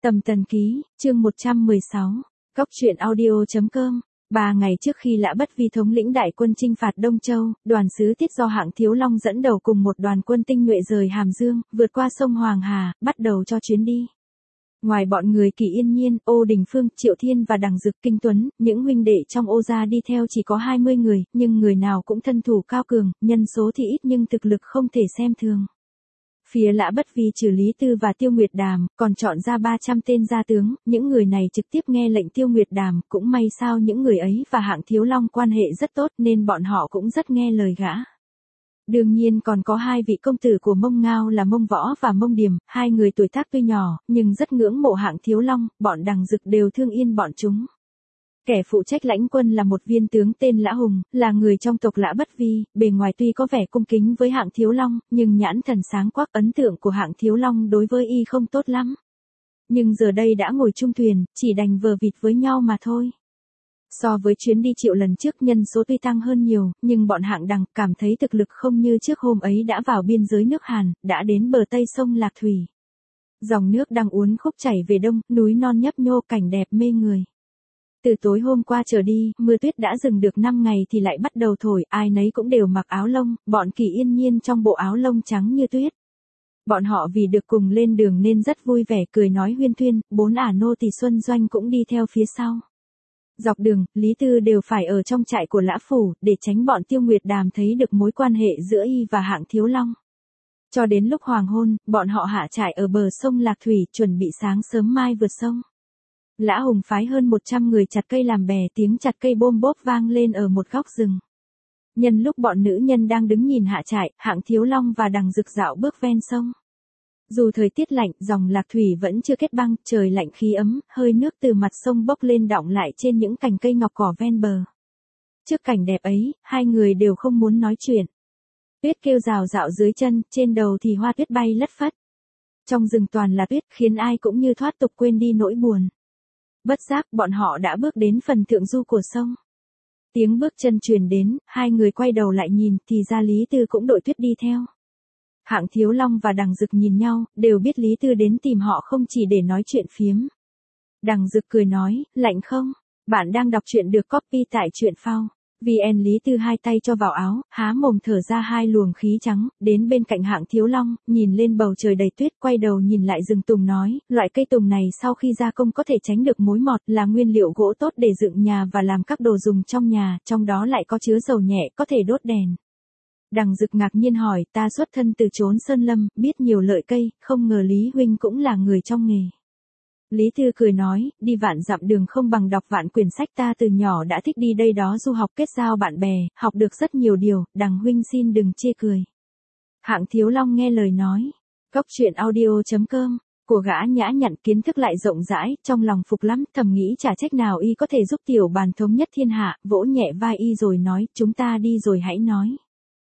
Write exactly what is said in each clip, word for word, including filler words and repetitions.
Tầm Tần Ký, chương một trăm mười sáu, Cóc truyện audio.com. Ba ngày trước khi Lã Bất Vi thống lĩnh đại quân chinh phạt Đông Châu, đoàn sứ Tiết do Hạng Thiếu Long dẫn đầu cùng một đoàn quân tinh nhuệ rời Hàm Dương, vượt qua sông Hoàng Hà, bắt đầu cho chuyến đi. Ngoài bọn người Kỳ Yên Nhiên, Ô Đình Phương, Triệu Thiên và Đằng Dực Kinh Tuấn, những huynh đệ trong Ô gia đi theo chỉ có hai mươi người, nhưng người nào cũng thân thủ cao cường, nhân số thì ít nhưng thực lực không thể xem thường. Phía Lã Bất Vi trừ Lý Tư và Tiêu Nguyệt Đàm, còn chọn ra ba trăm tên gia tướng, những người này trực tiếp nghe lệnh Tiêu Nguyệt Đàm, cũng may sao những người ấy và Hạng Thiếu Long quan hệ rất tốt nên bọn họ cũng rất nghe lời gã. Đương nhiên còn có hai vị công tử của Mông Ngao là Mông Võ và Mông Điềm, hai người tuổi tác tuy nhỏ, nhưng rất ngưỡng mộ Hạng Thiếu Long, bọn Đằng Dực đều thương yên bọn chúng. Kẻ phụ trách lãnh quân là một viên tướng tên Lã Hùng, là người trong tộc Lã Bất Vi, bề ngoài tuy có vẻ cung kính với Hạng Thiếu Long, nhưng nhãn thần sáng quắc, ấn tượng của Hạng Thiếu Long đối với y không tốt lắm. Nhưng giờ đây đã ngồi chung thuyền, chỉ đành vờ vịt với nhau mà thôi. So với chuyến đi Triệu lần trước nhân số tuy tăng hơn nhiều, nhưng bọn Hạng Đằng cảm thấy thực lực không như trước hôm ấy đã vào biên giới nước Hàn, đã đến bờ tây sông Lạc Thủy. Dòng nước đang uốn khúc chảy về đông, núi non nhấp nhô cảnh đẹp mê người. Từ tối hôm qua trở đi, mưa tuyết đã dừng được năm ngày thì lại bắt đầu thổi, ai nấy cũng đều mặc áo lông, bọn Kỳ Yên Nhiên trong bộ áo lông trắng như tuyết. Bọn họ vì được cùng lên đường nên rất vui vẻ cười nói huyên thuyên, bốn ả nô tỳ Xuân Doanh cũng đi theo phía sau. Dọc đường, Lý Tư đều phải ở trong trại của Lã Phủ, để tránh bọn Tiêu Nguyệt Đàm thấy được mối quan hệ giữa y và Hạng Thiếu Long. Cho đến lúc hoàng hôn, bọn họ hạ trại ở bờ sông Lạc Thủy, chuẩn bị sáng sớm mai vượt sông. Lã Hùng phái hơn một trăm người chặt cây làm bè, tiếng chặt cây bôm bốp vang lên ở một góc rừng. Nhân lúc bọn nữ nhân đang đứng nhìn hạ trại, Hạng Thiếu Long và Đằng Dực dạo bước ven sông. Dù thời tiết lạnh, dòng Lạc Thủy vẫn chưa kết băng, trời lạnh khí ấm, hơi nước từ mặt sông bốc lên đọng lại trên những cành cây ngọc cỏ ven bờ. Trước cảnh đẹp ấy, hai người đều không muốn nói chuyện. Tuyết kêu rào rạo dưới chân, trên đầu thì hoa tuyết bay lất phất. Trong rừng toàn là tuyết, khiến ai cũng như thoát tục quên đi nỗi buồn. Bất giác bọn họ đã bước đến phần thượng du của sông. Tiếng bước chân truyền đến, hai người quay đầu lại nhìn thì ra Lý Tư cũng đội tuyết đi theo. Hạng Thiếu Long và Đằng Dực nhìn nhau, đều biết Lý Tư đến tìm họ không chỉ để nói chuyện phiếm. Đằng Dực cười nói, lạnh không? Bạn đang đọc truyện được copy tại truyện phao. vê en Lý Tư hai tay cho vào áo, há mồm thở ra hai luồng khí trắng, đến bên cạnh Hạng Thiếu Long, nhìn lên bầu trời đầy tuyết, quay đầu nhìn lại rừng tùng nói, loại cây tùng này sau khi gia công có thể tránh được mối mọt, là nguyên liệu gỗ tốt để dựng nhà và làm các đồ dùng trong nhà, trong đó lại có chứa dầu nhẹ, có thể đốt đèn. Đằng Dực ngạc nhiên hỏi, ta xuất thân từ chốn sơn lâm, biết nhiều lợi cây, không ngờ Lý huynh cũng là người trong nghề. Lý Tư cười nói, đi vạn dặm đường không bằng đọc vạn quyển sách, ta từ nhỏ đã thích đi đây đó du học kết giao bạn bè, học được rất nhiều điều, Đằng huynh xin đừng chê cười. Hạng Thiếu Long nghe lời nói, Cóc truyện audio.com, của gã nhã nhặn kiến thức lại rộng rãi, trong lòng phục lắm, thầm nghĩ chả trách nào y có thể giúp tiểu bàn thống nhất thiên hạ, vỗ nhẹ vai y rồi nói, chúng ta đi rồi hãy nói.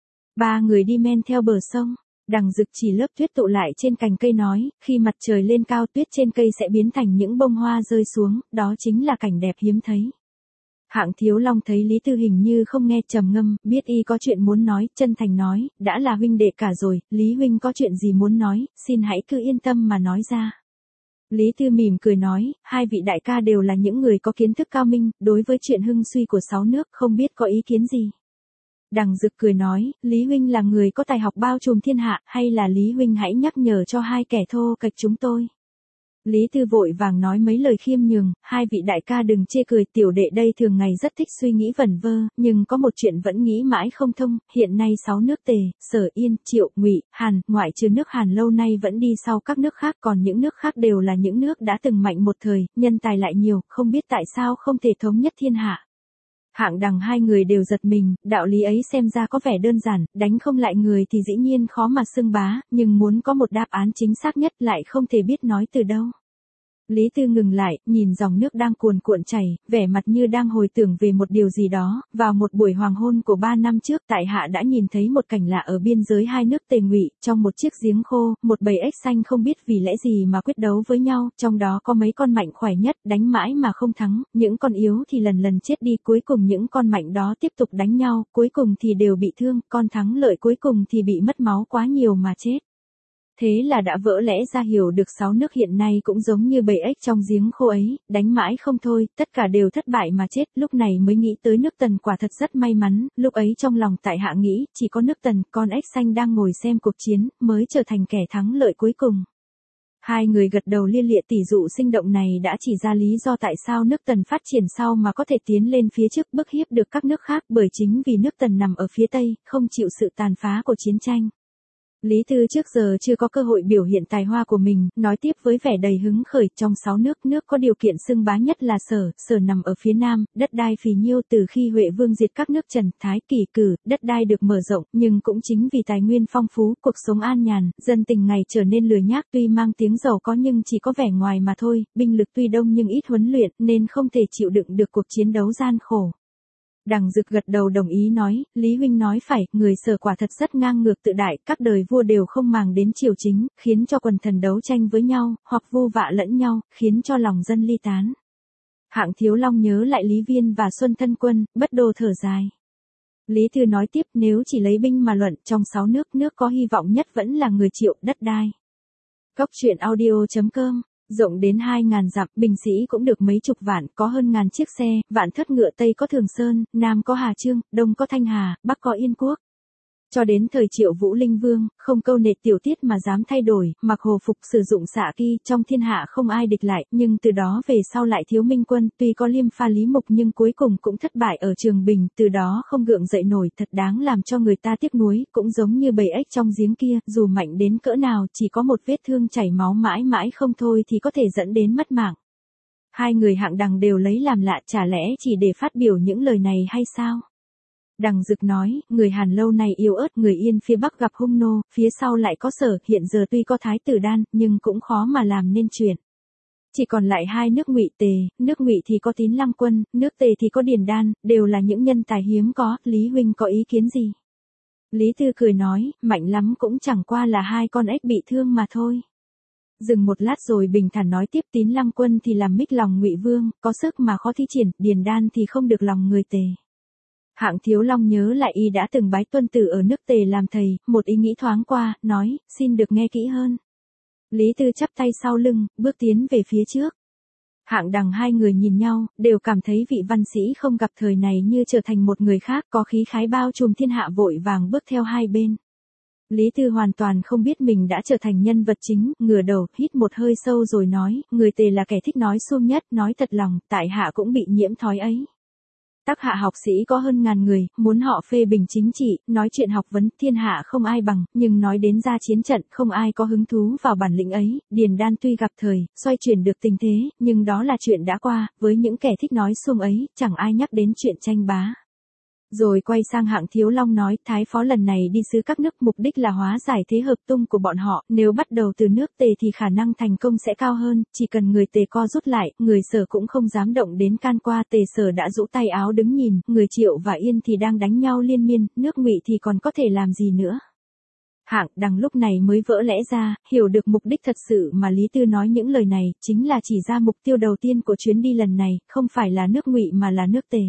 Ba người đi men theo bờ sông. Đằng Dực chỉ lớp tuyết tụ lại trên cành cây nói, khi mặt trời lên cao tuyết trên cây sẽ biến thành những bông hoa rơi xuống, đó chính là cảnh đẹp hiếm thấy. Hạng Thiếu Long thấy Lý Tư hình như không nghe, trầm ngâm, biết y có chuyện muốn nói, chân thành nói, đã là huynh đệ cả rồi, Lý huynh có chuyện gì muốn nói, xin hãy cứ yên tâm mà nói ra. Lý Tư mỉm cười nói, hai vị đại ca đều là những người có kiến thức cao minh, đối với chuyện hưng suy của sáu nước không biết có ý kiến gì. Đằng Dực cười nói, Lý huynh là người có tài học bao trùm thiên hạ, hay là Lý huynh hãy nhắc nhở cho hai kẻ thô kệch chúng tôi. Lý Tư vội vàng nói mấy lời khiêm nhường, hai vị đại ca đừng chê cười, tiểu đệ đây thường ngày rất thích suy nghĩ vẩn vơ, nhưng có một chuyện vẫn nghĩ mãi không thông, hiện nay sáu nước Tề, Sở, Yên, Triệu, Ngụy, Hàn, ngoại trừ nước Hàn lâu nay vẫn đi sau các nước khác, còn những nước khác đều là những nước đã từng mạnh một thời, nhân tài lại nhiều, không biết tại sao không thể thống nhất thiên hạ. Hạng Đằng hai người đều giật mình, đạo lý ấy xem ra có vẻ đơn giản, đánh không lại người thì dĩ nhiên khó mà xưng bá, nhưng muốn có một đáp án chính xác nhất lại không thể biết nói từ đâu. Lý Tư ngừng lại, nhìn dòng nước đang cuồn cuộn chảy, vẻ mặt như đang hồi tưởng về một điều gì đó, vào một buổi hoàng hôn của ba năm trước tại hạ đã nhìn thấy một cảnh lạ ở biên giới hai nước Tề Ngụy, trong một chiếc giếng khô, một bầy ếch xanh không biết vì lẽ gì mà quyết đấu với nhau, trong đó có mấy con mạnh khỏe nhất, đánh mãi mà không thắng, những con yếu thì lần lần chết đi, cuối cùng những con mạnh đó tiếp tục đánh nhau, cuối cùng thì đều bị thương, con thắng lợi cuối cùng thì bị mất máu quá nhiều mà chết. Thế là đã vỡ lẽ ra hiểu được sáu nước hiện nay cũng giống như bầy ếch trong giếng khô ấy, đánh mãi không thôi, tất cả đều thất bại mà chết, lúc này mới nghĩ tới nước Tần quả thật rất may mắn, lúc ấy trong lòng tại hạ nghĩ, chỉ có nước Tần, con ếch xanh đang ngồi xem cuộc chiến, mới trở thành kẻ thắng lợi cuối cùng. Hai người gật đầu lia lịa tỉ dụ sinh động này đã chỉ ra lý do tại sao nước Tần phát triển sau mà có thể tiến lên phía trước bức hiếp được các nước khác bởi chính vì nước Tần nằm ở phía Tây, không chịu sự tàn phá của chiến tranh. Lý Tư trước giờ chưa có cơ hội biểu hiện tài hoa của mình, nói tiếp với vẻ đầy hứng khởi, trong sáu nước, nước có điều kiện xưng bá nhất là Sở, Sở nằm ở phía Nam, đất đai phì nhiêu từ khi Huệ Vương diệt các nước Trần, Thái, Kỳ cử, đất đai được mở rộng, nhưng cũng chính vì tài nguyên phong phú, cuộc sống an nhàn, dân tình ngày trở nên lười nhác tuy mang tiếng giàu có nhưng chỉ có vẻ ngoài mà thôi, binh lực tuy đông nhưng ít huấn luyện nên không thể chịu đựng được cuộc chiến đấu gian khổ. Đằng Dực gật đầu đồng ý nói, Lý huynh nói phải, người Sở quả thật rất ngang ngược tự đại, các đời vua đều không màng đến triều chính, khiến cho quần thần đấu tranh với nhau, hoặc vu vạ lẫn nhau, khiến cho lòng dân ly tán. Hạng Thiếu Long nhớ lại Lý Viên và Xuân Thân Quân, bất đồ thở dài. Lý Tư nói tiếp, nếu chỉ lấy binh mà luận, trong sáu nước, nước có hy vọng nhất vẫn là người Triệu, đất đai. Góc truyện audio chấm com rộng đến hai ngàn dặm, binh sĩ cũng được mấy chục vạn, có hơn ngàn chiếc xe, vạn thất ngựa, Tây có Thường Sơn, Nam có Hà Chương, Đông có Thanh Hà, Bắc có Yên Quốc. Cho đến thời Triệu Vũ Linh Vương, không câu nệ tiểu tiết mà dám thay đổi, mặc hồ phục sử dụng xạ kỳ, trong thiên hạ không ai địch lại, nhưng từ đó về sau lại thiếu minh quân, tuy có Liêm Pha Lý Mục nhưng cuối cùng cũng thất bại ở Trường Bình, từ đó không gượng dậy nổi, thật đáng làm cho người ta tiếc nuối, cũng giống như bầy ếch trong giếng kia, dù mạnh đến cỡ nào, chỉ có một vết thương chảy máu mãi mãi không thôi thì có thể dẫn đến mất mạng. Hai người Hạng Đằng đều lấy làm lạ, chả lẽ chỉ để phát biểu những lời này hay sao? Đằng Dực nói, người Hàn lâu nay yếu ớt, người Yên phía Bắc gặp hung nô, phía sau lại có Sở, hiện giờ tuy có Thái tử Đan, nhưng cũng khó mà làm nên chuyện. Chỉ còn lại hai nước Ngụy Tề, nước Ngụy thì có Tín Lăng Quân, nước Tề thì có Điền Đan, đều là những nhân tài hiếm có, Lý huynh có ý kiến gì? Lý Tư cười nói, mạnh lắm cũng chẳng qua là hai con ếch bị thương mà thôi. Dừng một lát rồi bình thản nói tiếp, Tín Lăng Quân thì làm mích lòng Ngụy Vương, có sức mà khó thi triển, Điền Đan thì không được lòng người Tề. Hạng Thiếu Long nhớ lại y đã từng bái tuân tử ở nước Tề làm thầy, một ý nghĩ thoáng qua, nói, xin được nghe kỹ hơn. Lý Tư chắp tay sau lưng, bước tiến về phía trước. Hạng Đằng hai người nhìn nhau, đều cảm thấy vị văn sĩ không gặp thời này như trở thành một người khác, có khí khái bao trùm thiên hạ, vội vàng bước theo hai bên. Lý Tư hoàn toàn không biết mình đã trở thành nhân vật chính, ngửa đầu, hít một hơi sâu rồi nói, người Tề là kẻ thích nói suông nhất, nói thật lòng, tại hạ cũng bị nhiễm thói ấy. Tác hạ học sĩ có hơn ngàn người, muốn họ phê bình chính trị, nói chuyện học vấn, thiên hạ không ai bằng, nhưng nói đến ra chiến trận, không ai có hứng thú vào bản lĩnh ấy. Điền Đan tuy gặp thời, xoay chuyển được tình thế, nhưng đó là chuyện đã qua, với những kẻ thích nói suông ấy, chẳng ai nhắc đến chuyện tranh bá. Rồi quay sang Hạng Thiếu Long nói, Thái phó lần này đi sứ các nước, mục đích là hóa giải thế hợp tung của bọn họ, nếu bắt đầu từ nước Tề thì khả năng thành công sẽ cao hơn, chỉ cần người Tề co rút lại, người Sở cũng không dám động đến can qua, Tề Sở đã rũ tay áo đứng nhìn, người Triệu và Yên thì đang đánh nhau liên miên, nước Ngụy thì còn có thể làm gì nữa. Hạng Đằng lúc này mới vỡ lẽ ra, hiểu được mục đích thật sự mà Lý Tư nói những lời này, chính là chỉ ra mục tiêu đầu tiên của chuyến đi lần này, không phải là nước Ngụy mà là nước Tề.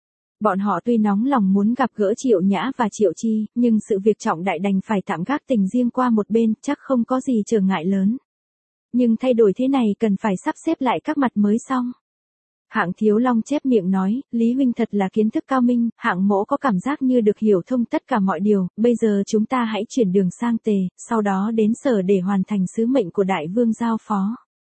Bọn họ tuy nóng lòng muốn gặp gỡ Triệu Nhã và Triệu Chi, nhưng sự việc trọng đại đành phải tạm gác tình riêng qua một bên, chắc không có gì trở ngại lớn. Nhưng thay đổi thế này cần phải sắp xếp lại các mặt mới xong. Hạng Thiếu Long chép miệng nói, Lý huynh thật là kiến thức cao minh, Hạng mỗ có cảm giác như được hiểu thông tất cả mọi điều, bây giờ chúng ta hãy chuyển đường sang Tề, sau đó đến Sở để hoàn thành sứ mệnh của Đại Vương giao phó.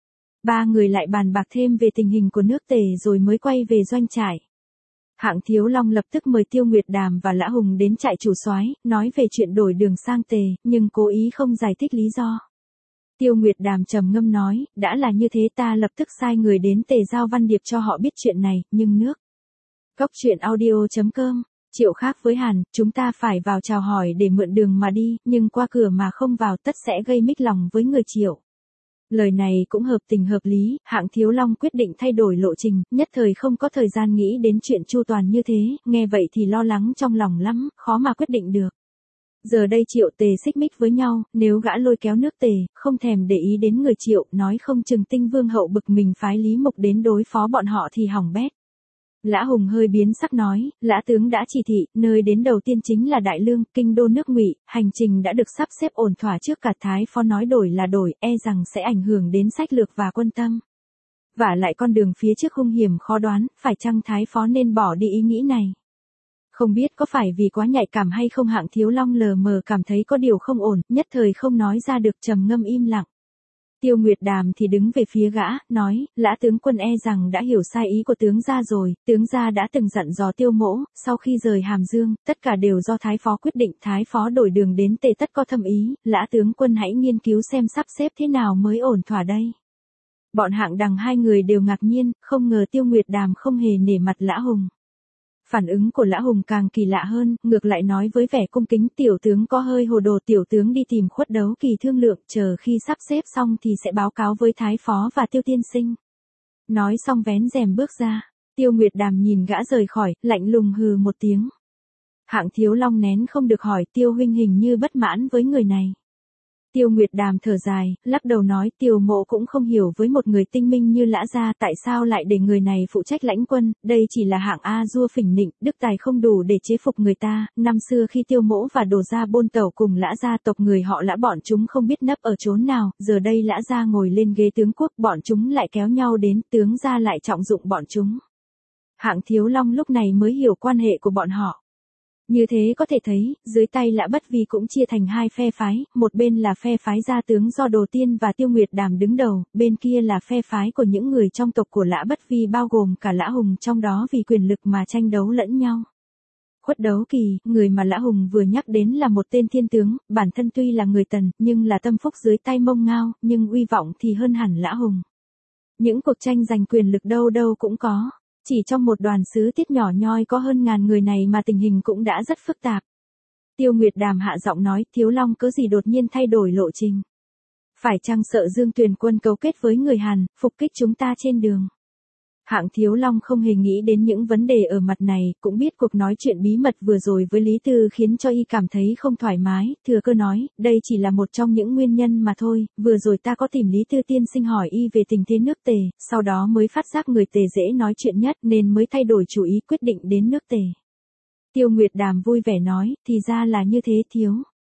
Ba người lại bàn bạc thêm về tình hình của nước Tề rồi mới quay về doanh trại. Hạng Thiếu Long lập tức mời Tiêu Nguyệt Đàm và Lã Hùng đến trại chủ soái, nói về chuyện đổi đường sang Tề, nhưng cố ý không giải thích lý do. Tiêu Nguyệt Đàm trầm ngâm nói, đã là như thế ta lập tức sai người đến Tề giao văn điệp cho họ biết chuyện này, nhưng nước. Góc truyện audio chấm com Triệu khác với Hàn, chúng ta phải vào chào hỏi để mượn đường mà đi, nhưng qua cửa mà không vào tất sẽ gây mích lòng với người Triệu. Lời này cũng hợp tình hợp lý, Hạng Thiếu Long quyết định thay đổi lộ trình, nhất thời không có thời gian nghĩ đến chuyện chu toàn như thế, nghe vậy thì lo lắng trong lòng lắm, khó mà quyết định được. Giờ đây Triệu Tề xích mích với nhau, nếu gã lôi kéo nước Tề, không thèm để ý đến người Triệu, nói không chừng Tinh Vương hậu bực mình phái Lý Mục đến đối phó bọn họ thì hỏng bét. Lã Hùng hơi biến sắc nói, Lã tướng đã chỉ thị, nơi đến đầu tiên chính là Đại Lương, kinh đô nước Ngụy, hành trình đã được sắp xếp ổn thỏa trước cả Thái phó nói đổi là đổi, e rằng sẽ ảnh hưởng đến sách lược và quân tâm. Vả lại con đường phía trước hung hiểm khó đoán, phải chăng Thái phó nên bỏ đi ý nghĩ này? Không biết có phải vì quá nhạy cảm hay không, Hạng Thiếu Long lờ mờ cảm thấy có điều không ổn, nhất thời không nói ra được, trầm ngâm im lặng. Tiêu Nguyệt Đàm thì đứng về phía gã, nói, Lã tướng quân e rằng đã hiểu sai ý của tướng gia rồi, tướng gia đã từng dặn dò Tiêu mỗ, sau khi rời Hàm Dương, tất cả đều do Thái phó quyết định, Thái phó đổi đường đến Tề tất có thâm ý, Lã tướng quân hãy nghiên cứu xem sắp xếp thế nào mới ổn thỏa đây. Bọn Hạng Đằng hai người đều ngạc nhiên, không ngờ Tiêu Nguyệt Đàm không hề nể mặt Lã Hùng. Phản ứng của Lã Hùng càng kỳ lạ hơn, ngược lại nói với vẻ cung kính, tiểu tướng có hơi hồ đồ, tiểu tướng đi tìm Khuất Đấu Kỳ thương lượng, chờ khi sắp xếp xong thì sẽ báo cáo với Thái phó và Tiêu tiên sinh. Nói xong vén rèm bước ra, Tiêu Nguyệt Đàm nhìn gã rời khỏi, lạnh lùng hừ một tiếng. Hạng Thiếu Long nén không được hỏi, Tiêu huynh hình như bất mãn với người này. Tiêu Nguyệt Đàm thở dài, lắc đầu nói, Tiêu mộ cũng không hiểu với một người tinh minh như Lã gia tại sao lại để người này phụ trách lãnh quân, đây chỉ là hạng A dua phỉnh nịnh, đức tài không đủ để chế phục người ta, năm xưa khi Tiêu mỗ và Đồ gia bôn tẩu cùng Lã gia tộc người họ Lã bọn chúng không biết nấp ở chốn nào, giờ đây Lã gia ngồi lên ghế tướng quốc, bọn chúng lại kéo nhau đến, tướng gia lại trọng dụng bọn chúng. Hạng Thiếu Long lúc này mới hiểu quan hệ của bọn họ. Như thế có thể thấy, dưới tay Lã Bất Vi cũng chia thành hai phe phái, một bên là phe phái gia tướng do Đồ Tiên và Tiêu Nguyệt Đàm đứng đầu, bên kia là phe phái của những người trong tộc của Lã Bất Vi bao gồm cả Lã Hùng trong đó vì quyền lực mà tranh đấu lẫn nhau. Khuất Đấu Kỳ, người mà Lã Hùng vừa nhắc đến là một tên thiên tướng, bản thân tuy là người Tần, nhưng là tâm phúc dưới tay Mông Ngao, nhưng uy vọng thì hơn hẳn Lã Hùng. Những cuộc tranh giành quyền lực đâu đâu cũng có. Chỉ trong một đoàn sứ tiết nhỏ nhoi có hơn ngàn người này mà tình hình cũng đã rất phức tạp. Tiêu Nguyệt Đàm hạ giọng nói, Thiếu Long cớ gì đột nhiên thay đổi lộ trình. Phải chăng sợ Dương Tuyền quân cấu kết với người Hàn, phục kích chúng ta trên đường. Hạng Thiếu Long không hề nghĩ đến những vấn đề ở mặt này, cũng biết cuộc nói chuyện bí mật vừa rồi với Lý Tư khiến cho y cảm thấy không thoải mái, thừa cơ nói, đây chỉ là một trong những nguyên nhân mà thôi, vừa rồi ta có tìm Lý Tư tiên sinh hỏi y về tình thế nước Tề, sau đó mới phát giác người Tề dễ nói chuyện nhất nên mới thay đổi chủ ý quyết định đến nước Tề. Tiêu Nguyệt Đàm vui vẻ nói, thì ra là như thế thiếu.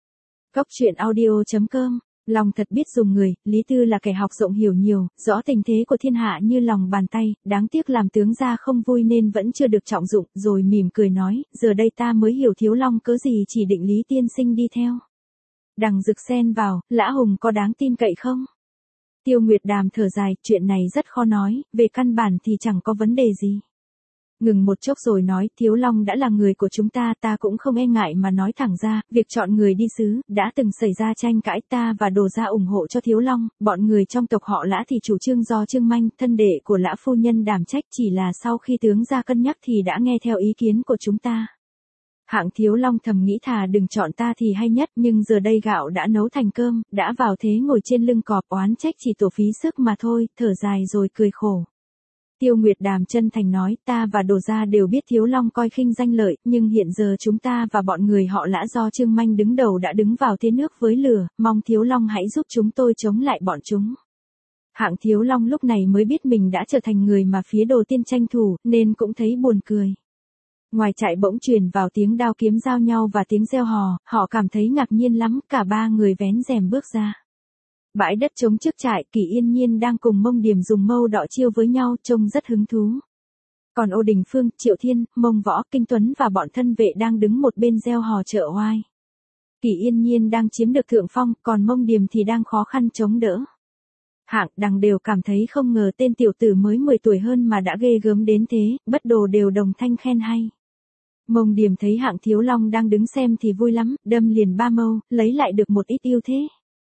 Cóc truyện audio chấm com Lòng thật biết dùng người, Lý Tư là kẻ học rộng hiểu nhiều, rõ tình thế của thiên hạ như lòng bàn tay, đáng tiếc làm tướng gia không vui nên vẫn chưa được trọng dụng, rồi mỉm cười nói, giờ đây ta mới hiểu Thiếu Long cớ gì chỉ định Lý tiên sinh đi theo. Đằng Dực xen vào, Lã Hùng có đáng tin cậy không? Tiêu Nguyệt Đàm thở dài, chuyện này rất khó nói, về căn bản thì chẳng có vấn đề gì. Ngừng một chốc rồi nói, Thiếu Long đã là người của chúng ta, ta cũng không e ngại mà nói thẳng ra, việc chọn người đi sứ, đã từng xảy ra tranh cãi, ta và Đồ gia ủng hộ cho Thiếu Long, bọn người trong tộc họ Lã thì chủ trương do Trương Manh, thân đệ của Lã phu nhân đảm trách, chỉ là sau khi tướng gia cân nhắc thì đã nghe theo ý kiến của chúng ta. Hạng Thiếu Long thầm nghĩ thà đừng chọn ta thì hay nhất, nhưng giờ đây gạo đã nấu thành cơm, đã vào thế ngồi trên lưng cọp, oán trách chỉ tổ phí sức mà thôi, thở dài rồi cười khổ. Tiêu Nguyệt Đàm chân thành nói, ta và Đồ gia đều biết Thiếu Long coi khinh danh lợi, nhưng hiện giờ chúng ta và bọn người họ Lã do Trương Manh đứng đầu đã đứng vào thế nước với lửa, mong Thiếu Long hãy giúp chúng tôi chống lại bọn chúng. Hạng Thiếu Long lúc này mới biết mình đã trở thành người mà phía Đồ Tiên tranh thủ, nên cũng thấy buồn cười. Ngoài trại bỗng truyền vào tiếng đao kiếm giao nhau và tiếng reo hò, họ cảm thấy ngạc nhiên lắm, cả ba người vén rèm bước ra. Bãi đất trống trước trại, Kỷ Yên Nhiên đang cùng Mông Điềm dùng mâu đọ chiêu với nhau, trông rất hứng thú. Còn Ô Đình Phương, Triệu Thiên, Mông Võ, Kinh Tuấn và bọn thân vệ đang đứng một bên reo hò trợ oai. Kỷ Yên Nhiên đang chiếm được thượng phong, còn Mông Điềm thì đang khó khăn chống đỡ. Hạng Đằng đều cảm thấy không ngờ tên tiểu tử mới mười tuổi hơn mà đã ghê gớm đến thế, bất đồ đều đồng thanh khen hay. Mông Điềm thấy Hạng Thiếu Long đang đứng xem thì vui lắm, đâm liền ba mâu, lấy lại được một ít ưu thế.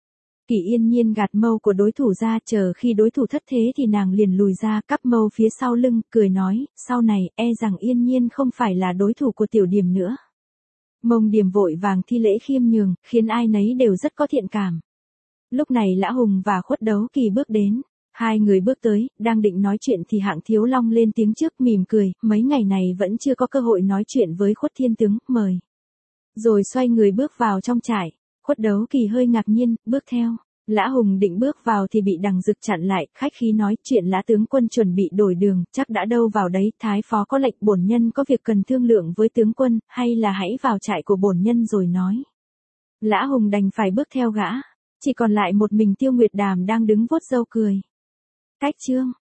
Kỷ Yên Nhiên gạt mâu của đối thủ ra, chờ khi đối thủ thất thế thì nàng liền lùi ra, cắp mâu phía sau lưng, cười nói, sau này, e rằng Yên Nhiên không phải là đối thủ của tiểu Điềm nữa. Mông Điềm vội vàng thi lễ khiêm nhường, khiến ai nấy đều rất có thiện cảm. Lúc này Lã Hùng và Khuất Đấu Kỳ bước đến. Hai người bước tới, đang định nói chuyện thì Hạng Thiếu Long lên tiếng trước, mỉm cười, mấy ngày này vẫn chưa có cơ hội nói chuyện với Khuất Thiên tướng, mời. Rồi xoay người bước vào trong trại. Khuất Đấu Kỳ hơi ngạc nhiên, bước theo. Lã Hùng định bước vào thì bị Đằng Dực chặn lại, khách khí nói, chuyện Lã tướng quân chuẩn bị đổi đường, chắc đã đâu vào đấy, thái phó có lệnh, bổn nhân có việc cần thương lượng với tướng quân, hay là hãy vào trại của bổn nhân rồi nói. Lã Hùng đành phải bước theo gã, chỉ còn lại một mình Tiêu Nguyệt Đàm đang đứng vuốt râu cười. Cách chương